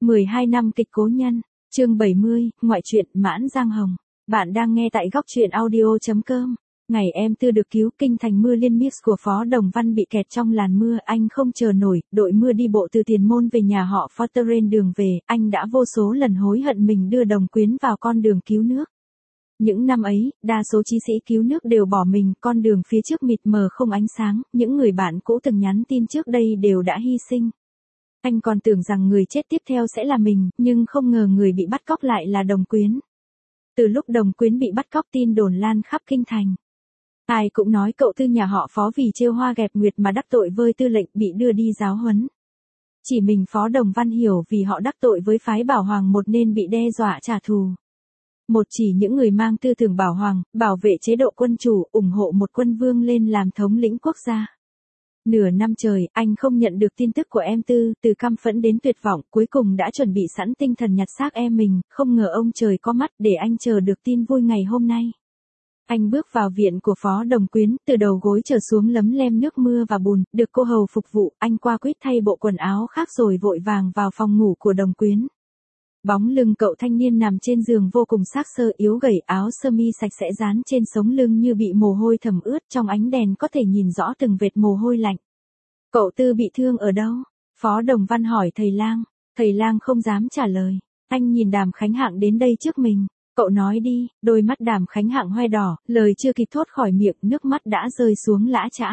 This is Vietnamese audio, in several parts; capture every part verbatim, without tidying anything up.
mười hai năm kịch Cố Nhân, chương bảy mươi, ngoại truyện Mãn Giang Hồng. Bạn đang nghe tại góc truyện audio chấm com. Ngày em Tư được cứu, kinh thành mưa liên mix của Phó Đồng Văn bị kẹt trong làn mưa, anh không chờ nổi, đội mưa đi bộ từ Tiền Môn về nhà họ Phó. Trên đường về, anh đã vô số lần hối hận mình đưa Đồng Quyến vào con đường cứu nước. Những năm ấy, đa số chí sĩ cứu nước đều bỏ mình, con đường phía trước mịt mờ không ánh sáng, những người bạn cũ từng nhắn tin trước đây đều đã hy sinh. Anh còn tưởng rằng người chết tiếp theo sẽ là mình, nhưng không ngờ người bị bắt cóc lại là Đồng Quyến. Từ lúc Đồng Quyến bị bắt cóc, tin đồn lan khắp kinh thành. Ai cũng nói cậu Tư nhà họ Phó vì trêu hoa gẹp nguyệt mà đắc tội với tư lệnh, bị đưa đi giáo huấn. Chỉ mình Phó Đồng Văn hiểu vì họ đắc tội với phái Bảo Hoàng một nên bị đe dọa trả thù. Một chỉ những người mang tư tưởng Bảo Hoàng, bảo vệ chế độ quân chủ, ủng hộ một quân vương lên làm thống lĩnh quốc gia. Nửa năm trời, anh không nhận được tin tức của em Tư, từ căm phẫn đến tuyệt vọng, cuối cùng đã chuẩn bị sẵn tinh thần nhặt xác em mình, không ngờ ông trời có mắt để anh chờ được tin vui ngày hôm nay. Anh bước vào viện của Phó Đồng Quyến, từ đầu gối trở xuống lấm lem nước mưa và bùn, được cô hầu phục vụ, anh qua quýt thay bộ quần áo khác rồi vội vàng vào phòng ngủ của Đồng Quyến. Bóng lưng cậu thanh niên nằm trên giường vô cùng xác xơ, yếu gầy, áo sơ mi sạch sẽ dán trên sống lưng như bị mồ hôi thấm ướt, trong ánh đèn có thể nhìn rõ từng vệt mồ hôi lạnh. Cậu Tư bị thương ở đâu? Phó Đồng Văn hỏi thầy lang. Thầy lang không dám trả lời. Anh nhìn Đàm Khánh Hạng đến đây trước mình. Cậu nói đi. Đôi mắt Đàm Khánh Hạng hoe đỏ, lời chưa kịp thốt khỏi miệng, nước mắt đã rơi xuống lã chã.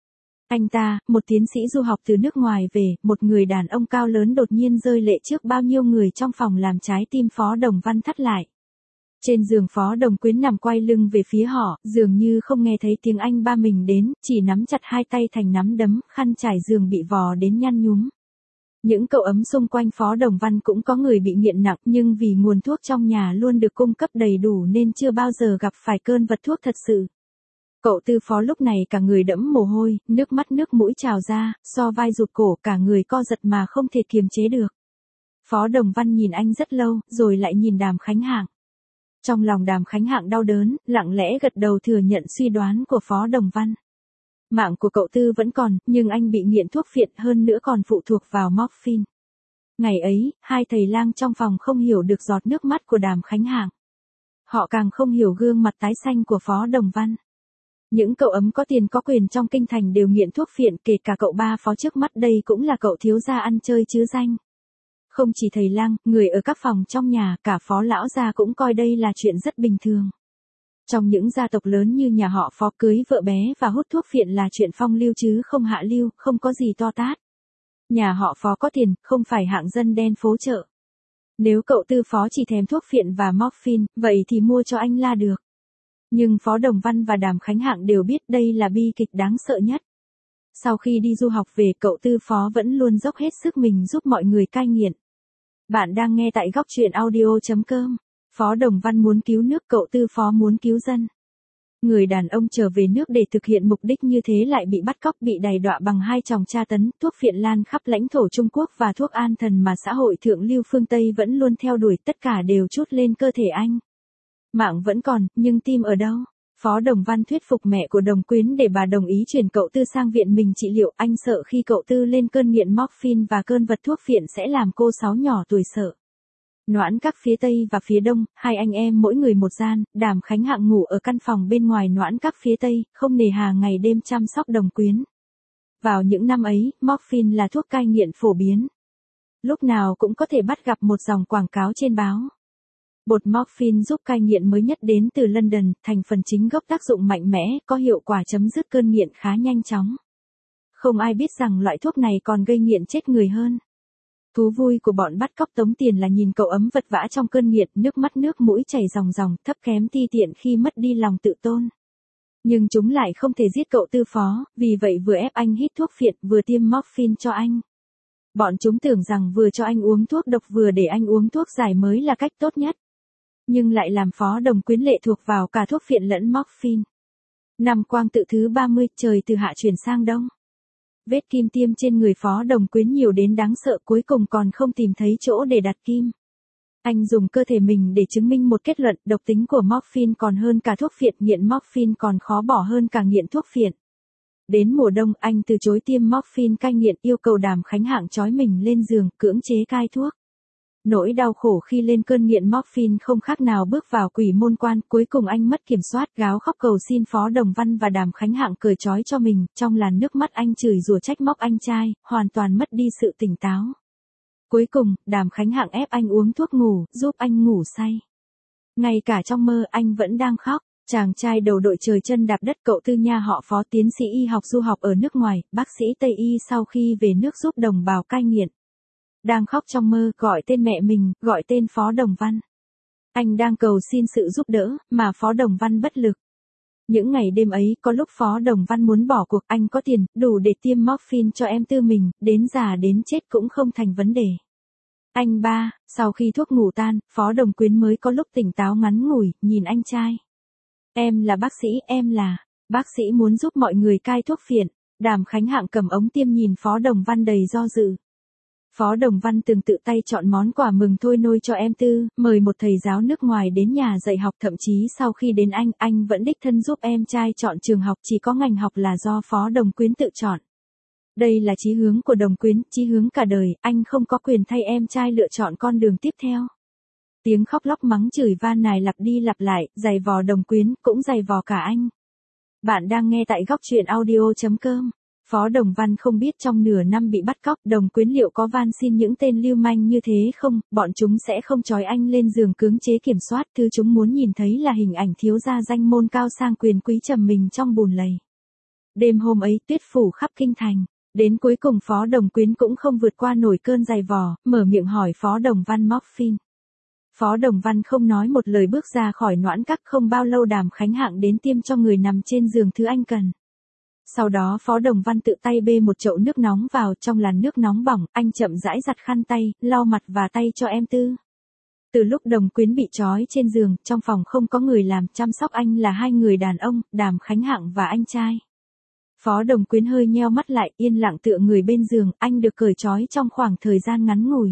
Anh ta, một tiến sĩ du học từ nước ngoài về, một người đàn ông cao lớn đột nhiên rơi lệ trước bao nhiêu người trong phòng, làm trái tim Phó Đồng Văn thắt lại. Trên giường Phó Đồng Quyến nằm quay lưng về phía họ, dường như không nghe thấy tiếng anh ba mình đến, chỉ nắm chặt hai tay thành nắm đấm, khăn trải giường bị vò đến nhăn nhúm. Những cậu ấm xung quanh Phó Đồng Văn cũng có người bị nghiện nặng, nhưng vì nguồn thuốc trong nhà luôn được cung cấp đầy đủ nên chưa bao giờ gặp phải cơn vật thuốc thật sự. Cậu Tư Phó lúc này cả người đẫm mồ hôi, nước mắt nước mũi trào ra, so vai rụt cổ, cả người co giật mà không thể kiềm chế được. Phó Đồng Văn nhìn anh rất lâu, rồi lại nhìn Đàm Khánh Hạng. Trong lòng Đàm Khánh Hạng đau đớn, lặng lẽ gật đầu thừa nhận suy đoán của Phó Đồng Văn. Mạng của cậu Tư vẫn còn, nhưng anh bị nghiện thuốc phiện, hơn nữa còn phụ thuộc vào morphine. Ngày ấy, hai thầy lang trong phòng không hiểu được giọt nước mắt của Đàm Khánh Hạng. Họ càng không hiểu gương mặt tái xanh của Phó Đồng Văn. Những cậu ấm có tiền có quyền trong kinh thành đều nghiện thuốc phiện, kể cả cậu ba Phó trước mắt đây cũng là cậu thiếu gia ăn chơi chứ danh. Không chỉ thầy lang, người ở các phòng trong nhà, cả Phó lão gia cũng coi đây là chuyện rất bình thường. Trong những gia tộc lớn như nhà họ Phó, cưới vợ bé và hút thuốc phiện là chuyện phong lưu chứ không hạ lưu, không có gì to tát. Nhà họ Phó có tiền, không phải hạng dân đen phố chợ. Nếu cậu Tư Phó chỉ thèm thuốc phiện và morphine, vậy thì mua cho anh là được. Nhưng Phó Đồng Văn và Đàm Khánh Hạng đều biết đây là bi kịch đáng sợ nhất. Sau khi đi du học về, cậu Tư Phó vẫn luôn dốc hết sức mình giúp mọi người cai nghiện. Bạn đang nghe tại góc truyện audio chấm com. Phó Đồng Văn muốn cứu nước, cậu Tư Phó muốn cứu dân. Người đàn ông trở về nước để thực hiện mục đích như thế lại bị bắt cóc, bị đày đọa bằng hai chòng tra tấn, thuốc phiện lan khắp lãnh thổ Trung Quốc và thuốc an thần mà xã hội thượng lưu phương Tây vẫn luôn theo đuổi, tất cả đều trút lên cơ thể anh. Mạng vẫn còn, nhưng tim ở đâu? Phó Đồng Văn thuyết phục mẹ của Đồng Quyến để bà đồng ý chuyển cậu Tư sang viện mình trị liệu, anh sợ khi cậu Tư lên cơn nghiện morphine và cơn vật thuốc phiện sẽ làm cô Sáu nhỏ tuổi sợ. Noãn Các phía Tây và phía Đông, hai anh em mỗi người một gian, Đàm Khánh Hạng ngủ ở căn phòng bên ngoài Noãn Các phía Tây, không nề hà ngày đêm chăm sóc Đồng Quyến. Vào những năm ấy, morphine là thuốc cai nghiện phổ biến. Lúc nào cũng có thể bắt gặp một dòng quảng cáo trên báo. Bột morphine giúp cai nghiện mới nhất đến từ London, thành phần chính gốc tác dụng mạnh mẽ, có hiệu quả chấm dứt cơn nghiện khá nhanh chóng. Không ai biết rằng loại thuốc này còn gây nghiện chết người hơn. Thú vui của bọn bắt cóc tống tiền là nhìn cậu ấm vật vã trong cơn nghiện, nước mắt nước mũi chảy ròng ròng, thấp kém ti tiện khi mất đi lòng tự tôn. Nhưng chúng lại không thể giết cậu Tư Phó, vì vậy vừa ép anh hít thuốc phiện, vừa tiêm morphine cho anh. Bọn chúng tưởng rằng vừa cho anh uống thuốc độc vừa để anh uống thuốc giải mới là cách tốt nhất. Nhưng lại làm Phó Đồng Quyến lệ thuộc vào cả thuốc phiện lẫn morphine. Năm Quang Tự thứ ba mươi, trời từ hạ chuyển sang đông. Vết kim tiêm trên người Phó Đồng Quyến nhiều đến đáng sợ, cuối cùng còn không tìm thấy chỗ để đặt kim. Anh dùng cơ thể mình để chứng minh một kết luận, độc tính của morphine còn hơn cả thuốc phiện, nghiện morphine còn khó bỏ hơn cả nghiện thuốc phiện. Đến mùa đông, anh từ chối tiêm morphine cai nghiện, yêu cầu Đàm Khánh Hạng trói mình lên giường, cưỡng chế cai thuốc. Nỗi đau khổ khi lên cơn nghiện morphine không khác nào bước vào quỷ môn quan, cuối cùng anh mất kiểm soát, gào khóc cầu xin Phó Đồng Văn và Đàm Khánh Hạng cởi trói cho mình, trong làn nước mắt anh chửi rủa trách móc anh trai, hoàn toàn mất đi sự tỉnh táo. Cuối cùng, Đàm Khánh Hạng ép anh uống thuốc ngủ, giúp anh ngủ say. Ngay cả trong mơ anh vẫn đang khóc. Chàng trai đầu đội trời chân đạp đất cậu Tư nha họ Phó tiến sĩ y học du học ở nước ngoài, bác sĩ Tây y sau khi về nước giúp đồng bào cai nghiện. Đang khóc trong mơ, gọi tên mẹ mình, gọi tên Phó Đồng Văn. Anh đang cầu xin sự giúp đỡ, mà Phó Đồng Văn bất lực. Những ngày đêm ấy, có lúc Phó Đồng Văn muốn bỏ cuộc, anh có tiền, đủ để tiêm morphine cho em Tư mình, đến già đến chết cũng không thành vấn đề. Anh ba, sau khi thuốc ngủ tan, Phó Đồng Quyến mới có lúc tỉnh táo ngắn ngủi, nhìn anh trai. Em là bác sĩ, em là, bác sĩ muốn giúp mọi người cai thuốc phiện. Đàm Khánh Hạng cầm ống tiêm nhìn Phó Đồng Văn đầy do dự. Phó Đồng Văn từng tự tay chọn món quà mừng thôi nôi cho em Tư, mời một thầy giáo nước ngoài đến nhà dạy học, thậm chí sau khi đến anh, anh vẫn đích thân giúp em trai chọn trường học, chỉ có ngành học là do Phó Đồng Quyến tự chọn. Đây là chí hướng của Đồng Quyến, chí hướng cả đời, anh không có quyền thay em trai lựa chọn con đường tiếp theo. Tiếng khóc lóc mắng chửi van nài lặp đi lặp lại, giày vò Đồng Quyến, cũng giày vò cả anh. Bạn đang nghe tại góc truyện audio chấm com. Phó Đồng Văn không biết trong nửa năm bị bắt cóc, Đồng Quyến liệu có van xin những tên lưu manh như thế không, bọn chúng sẽ không trói anh lên giường cưỡng chế kiểm soát, thứ chúng muốn nhìn thấy là hình ảnh thiếu gia danh môn cao sang quyền quý trầm mình trong bùn lầy. Đêm hôm ấy tuyết phủ khắp kinh thành, đến cuối cùng Phó Đồng Quyến cũng không vượt qua nổi cơn giày vò, mở miệng hỏi Phó Đồng Văn morphine. Phó Đồng Văn không nói một lời bước ra khỏi noãn các, không bao lâu Đàm Khánh Hạng đến tiêm cho người nằm trên giường thứ anh cần. Sau đó Phó Đồng Văn tự tay bê một chậu nước nóng vào, trong làn nước nóng bỏng, anh chậm rãi giặt khăn tay, lau mặt và tay cho em Tư. Từ lúc Đồng Quyến bị trói trên giường, trong phòng không có người làm, chăm sóc anh là hai người đàn ông, Đàm Khánh Hạng và anh trai. Phó Đồng Quyến hơi nheo mắt lại, yên lặng tựa người bên giường, anh được cởi trói trong khoảng thời gian ngắn ngủi.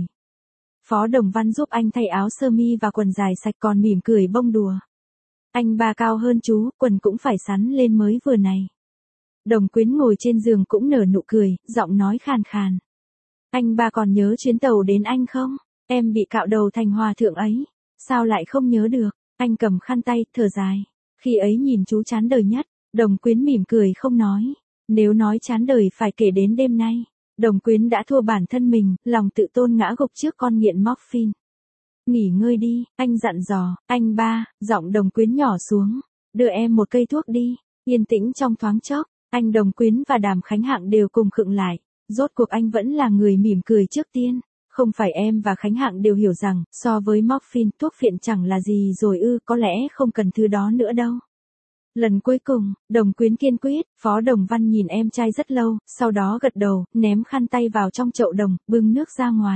Phó Đồng Văn giúp anh thay áo sơ mi và quần dài sạch, còn mỉm cười bông đùa. Anh ba cao hơn chú, quần cũng phải sắn lên mới vừa này. Đồng Quyến ngồi trên giường cũng nở nụ cười, giọng nói khàn khàn. Anh ba còn nhớ chuyến tàu đến anh không? Em bị cạo đầu thành hòa thượng ấy. Sao lại không nhớ được? Anh cầm khăn tay, thở dài. Khi ấy nhìn chú chán đời nhất. Đồng Quyến mỉm cười không nói. Nếu nói chán đời phải kể đến đêm nay. Đồng Quyến đã thua bản thân mình, lòng tự tôn ngã gục trước con nghiện morphine. Nghỉ ngơi đi, anh dặn dò. Anh ba, giọng Đồng Quyến nhỏ xuống. Đưa em một cây thuốc đi. Yên tĩnh trong thoáng chốc. Anh Đồng Quyến và Đàm Khánh Hạng đều cùng khựng lại. Rốt cuộc anh vẫn là người mỉm cười trước tiên. Không phải em và Khánh Hạng đều hiểu rằng, so với morphine, thuốc phiện chẳng là gì rồi ư, có lẽ không cần thứ đó nữa đâu. Lần cuối cùng, Đồng Quyến kiên quyết, Phó Đồng Văn nhìn em trai rất lâu, sau đó gật đầu, ném khăn tay vào trong chậu đồng, bưng nước ra ngoài.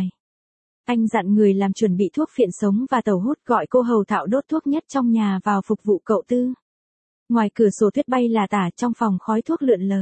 Anh dặn người làm chuẩn bị thuốc phiện sống và tàu hút, gọi cô hầu thạo đốt thuốc nhất trong nhà vào phục vụ cậu Tư. Ngoài cửa sổ tuyết bay là tả, trong phòng khói thuốc lượn lờ.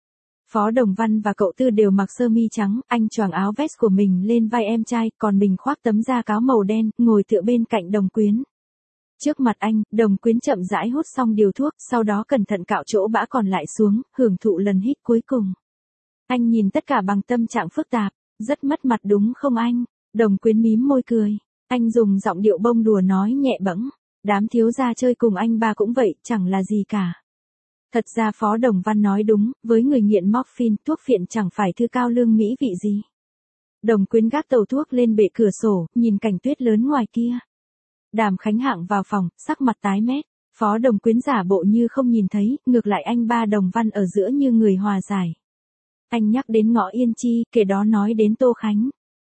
Phó Đồng Văn và cậu Tư đều mặc sơ mi trắng, anh choàng áo vest của mình lên vai em trai, còn mình khoác tấm da cáo màu đen, ngồi tựa bên cạnh Đồng Quyến. Trước mặt anh, Đồng Quyến chậm rãi hút xong điều thuốc, sau đó cẩn thận cạo chỗ bã còn lại xuống, hưởng thụ lần hít cuối cùng. Anh nhìn tất cả bằng tâm trạng phức tạp, rất mất mặt đúng không anh? Đồng Quyến mím môi cười. Anh dùng giọng điệu bông đùa nói nhẹ bẫng. Đám thiếu gia chơi cùng anh ba cũng vậy, chẳng là gì cả. Thật ra Phó Đồng Văn nói đúng, với người nghiện morphine, thuốc phiện chẳng phải thứ cao lương mỹ vị gì. Đồng Quyến gác tàu thuốc lên bệ cửa sổ, nhìn cảnh tuyết lớn ngoài kia. Đàm Khánh Hạng vào phòng, sắc mặt tái mét. Phó Đồng Quyến giả bộ như không nhìn thấy, ngược lại anh ba Đồng Văn ở giữa như người hòa giải. Anh nhắc đến Ngọ Yên Chi, kể đó nói đến Tô Khánh.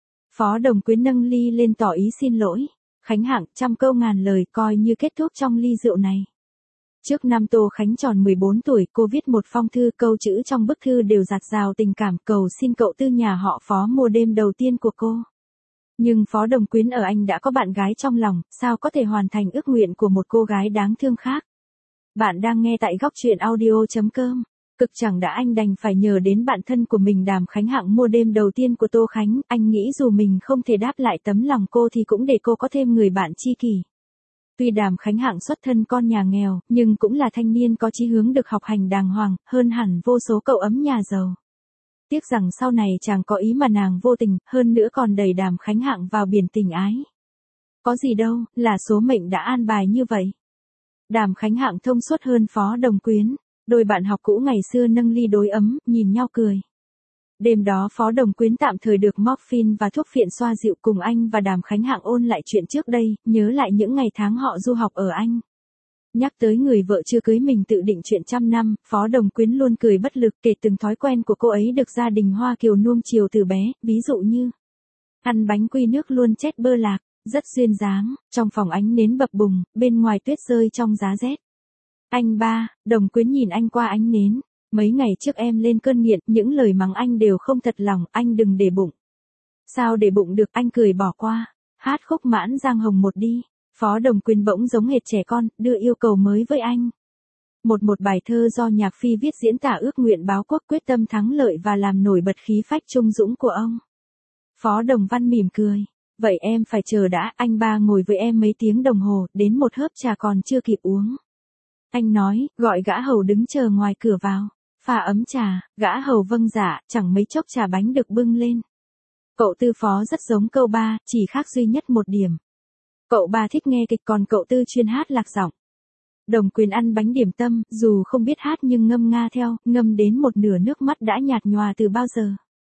Phó Đồng Quyến nâng ly lên tỏ ý xin lỗi. Khánh Hạng, trăm câu ngàn lời, coi như kết thúc trong ly rượu này. Trước năm Tô Khánh tròn mười bốn tuổi, cô viết một phong thư, câu chữ trong bức thư đều dạt dào tình cảm, cầu xin cậu Tư nhà họ Phó mua đêm đầu tiên của cô. Nhưng Phó Đồng Quyến ở anh đã có bạn gái trong lòng, sao có thể hoàn thành ước nguyện của một cô gái đáng thương khác. Bạn đang nghe tại góc truyện audio chấm com. Cực chẳng đã anh đành phải nhờ đến bạn thân của mình Đàm Khánh Hạng mua đêm đầu tiên của Tô Khánh, anh nghĩ dù mình không thể đáp lại tấm lòng cô thì cũng để cô có thêm người bạn tri kỷ. Tuy Đàm Khánh Hạng xuất thân con nhà nghèo, nhưng cũng là thanh niên có chí hướng được học hành đàng hoàng, hơn hẳn vô số cậu ấm nhà giàu. Tiếc rằng sau này chàng có ý mà nàng vô tình, hơn nữa còn đẩy Đàm Khánh Hạng vào biển tình ái. Có gì đâu, là số mệnh đã an bài như vậy. Đàm Khánh Hạng thông suốt hơn Phó Đồng Quyến, đôi bạn học cũ ngày xưa nâng ly đối ấm, nhìn nhau cười. Đêm đó Phó Đồng Quyến tạm thời được morphine và thuốc phiện xoa dịu cùng anh và Đàm Khánh Hạng ôn lại chuyện trước đây, nhớ lại những ngày tháng họ du học ở Anh. Nhắc tới người vợ chưa cưới mình tự định chuyện trăm năm, Phó Đồng Quyến luôn cười bất lực kể từng thói quen của cô ấy được gia đình Hoa Kiều nuông chiều từ bé, ví dụ như ăn bánh quy nước luôn chết bơ lạc, rất duyên dáng, trong phòng ánh nến bập bùng, bên ngoài tuyết rơi trong giá rét. Anh ba, Đồng Quyến nhìn anh qua ánh nến, mấy ngày trước em lên cơn nghiện, những lời mắng anh đều không thật lòng, anh đừng để bụng. Sao để bụng được, anh cười bỏ qua, hát khúc Mãn Giang Hồng một đi. Phó Đồng Quyến bỗng giống hệt trẻ con, đưa yêu cầu mới với anh. Một một bài thơ do Nhạc Phi viết diễn tả ước nguyện báo quốc, quyết tâm thắng lợi và làm nổi bật khí phách trung dũng của ông. Phó Đồng Văn mỉm cười. Vậy em phải chờ đã, anh ba ngồi với em mấy tiếng đồng hồ, đến một hớp trà còn chưa kịp uống. Anh nói, gọi gã hầu đứng chờ ngoài cửa vào. Pha ấm trà, gã hầu vâng dạ, chẳng mấy chốc trà bánh được bưng lên. Cậu Tư Phó rất giống cậu ba, chỉ khác duy nhất một điểm. Cậu ba thích nghe kịch còn cậu Tư chuyên hát lạc giọng. Đồng Quyến ăn bánh điểm tâm, dù không biết hát nhưng ngâm nga theo, ngâm đến một nửa nước mắt đã nhạt nhòa từ bao giờ.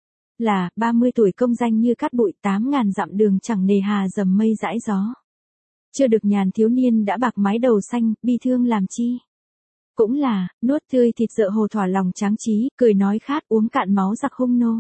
Là, ba mươi tuổi công danh như cát bụi, tám ngàn dặm đường chẳng nề hà dầm mây dãi gió. Chưa được nhàn thiếu niên đã bạc mái đầu xanh, bi thương làm chi. Cũng là, nuốt tươi thịt dợ hồ thỏa lòng tráng trí, cười nói khát uống cạn máu giặc hung nô.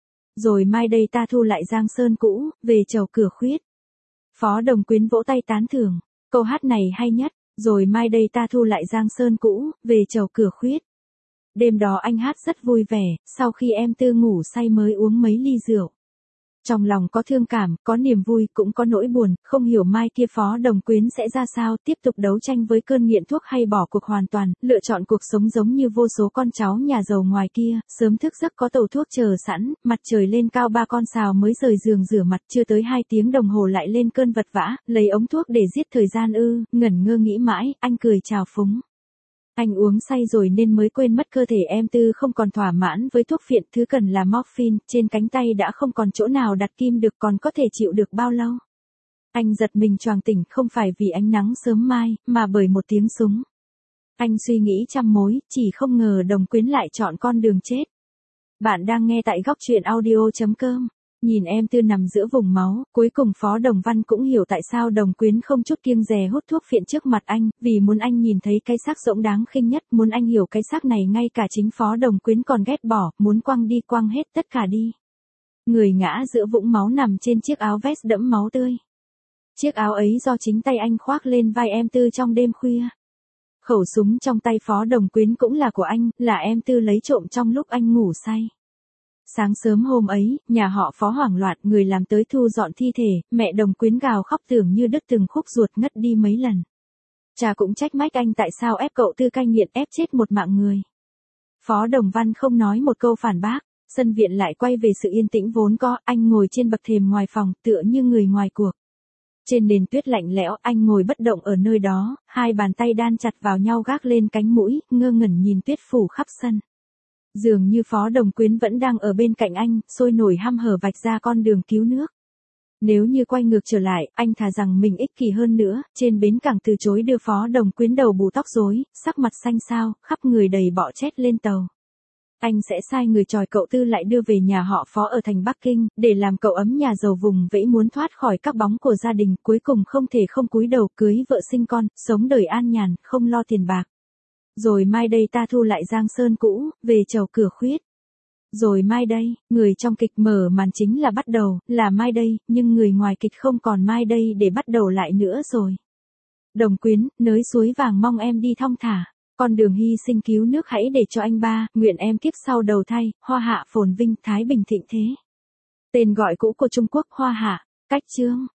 Rồi mai đây ta thu lại giang sơn cũ, về chầu cửa khuyết. Phó Đồng Quyến vỗ tay tán thưởng, câu hát này hay nhất, rồi mai đây ta thu lại giang sơn cũ, về chầu cửa khuyết. Đêm đó anh hát rất vui vẻ, sau khi em Tư ngủ say mới uống mấy ly rượu. Trong lòng có thương cảm, có niềm vui, cũng có nỗi buồn, không hiểu mai kia Phó Đồng Quyến sẽ ra sao, tiếp tục đấu tranh với cơn nghiện thuốc hay bỏ cuộc hoàn toàn, lựa chọn cuộc sống giống như vô số con cháu nhà giàu ngoài kia, sớm thức giấc có tàu thuốc chờ sẵn, mặt trời lên cao ba con sào mới rời giường rửa mặt, chưa tới hai tiếng đồng hồ lại lên cơn vật vã, lấy ống thuốc để giết thời gian ư, ngẩn ngơ nghĩ mãi, anh cười chào phúng. Anh uống say rồi nên mới quên mất cơ thể em Tư không còn thỏa mãn với thuốc phiện, thứ cần là morphine, trên cánh tay đã không còn chỗ nào đặt kim được, còn có thể chịu được bao lâu. Anh giật mình choàng tỉnh, không phải vì ánh nắng sớm mai, mà bởi một tiếng súng. Anh suy nghĩ trăm mối, chỉ không ngờ Đồng Quyến lại chọn con đường chết. Bạn đang nghe tại góc truyện audio chấm com. Nhìn em Tư nằm giữa vùng máu, cuối cùng Phó Đồng Văn cũng hiểu tại sao Đồng Quyến không chút kiêng dè hút thuốc phiện trước mặt anh, vì muốn anh nhìn thấy cái xác rỗng đáng khinh nhất, muốn anh hiểu cái xác này ngay cả chính Phó Đồng Quyến còn ghét bỏ, muốn quăng đi quăng hết tất cả đi. Người ngã giữa vũng máu nằm trên chiếc áo vest đẫm máu tươi. Chiếc áo ấy do chính tay anh khoác lên vai em Tư trong đêm khuya. Khẩu súng trong tay Phó Đồng Quyến cũng là của anh, là em Tư lấy trộm trong lúc anh ngủ say. Sáng sớm hôm ấy, nhà họ Phó hoảng loạn, người làm tới thu dọn thi thể, mẹ Đồng Quyến gào khóc tưởng như đứt từng khúc ruột, ngất đi mấy lần. Cha cũng trách mách anh tại sao ép cậu Tư cai nghiện, ép chết một mạng người. Phó Đồng Văn không nói một câu phản bác, sân viện lại quay về sự yên tĩnh vốn có, anh ngồi trên bậc thềm ngoài phòng, tựa như người ngoài cuộc. Trên nền tuyết lạnh lẽo, anh ngồi bất động ở nơi đó, hai bàn tay đan chặt vào nhau gác lên cánh mũi, ngơ ngẩn nhìn tuyết phủ khắp sân. Dường như Phó Đồng Quyến vẫn đang ở bên cạnh anh, sôi nổi hăm hở vạch ra con đường cứu nước. Nếu như quay ngược trở lại, anh thà rằng mình ích kỷ hơn nữa, trên bến cảng từ chối đưa Phó Đồng Quyến đầu bù tóc rối, sắc mặt xanh xao, khắp người đầy bọ chét lên tàu. Anh sẽ sai người tròi cậu Tư lại đưa về nhà họ Phó ở thành Bắc Kinh, để làm cậu ấm nhà giàu vùng vẫy muốn thoát khỏi các bóng của gia đình, cuối cùng không thể không cúi đầu cưới vợ sinh con, sống đời an nhàn, không lo tiền bạc. Rồi mai đây ta thu lại giang sơn cũ, về chầu cửa khuyết. Rồi mai đây, người trong kịch mở màn chính là bắt đầu, là mai đây, nhưng người ngoài kịch không còn mai đây để bắt đầu lại nữa rồi. Đồng Quyến, nới suối vàng mong em đi thong thả, con đường hy sinh cứu nước hãy để cho anh ba, nguyện em kiếp sau đầu thai, hoa hạ phồn vinh, thái bình thịnh thế. Tên gọi cũ của Trung Quốc Hoa Hạ, cách chương.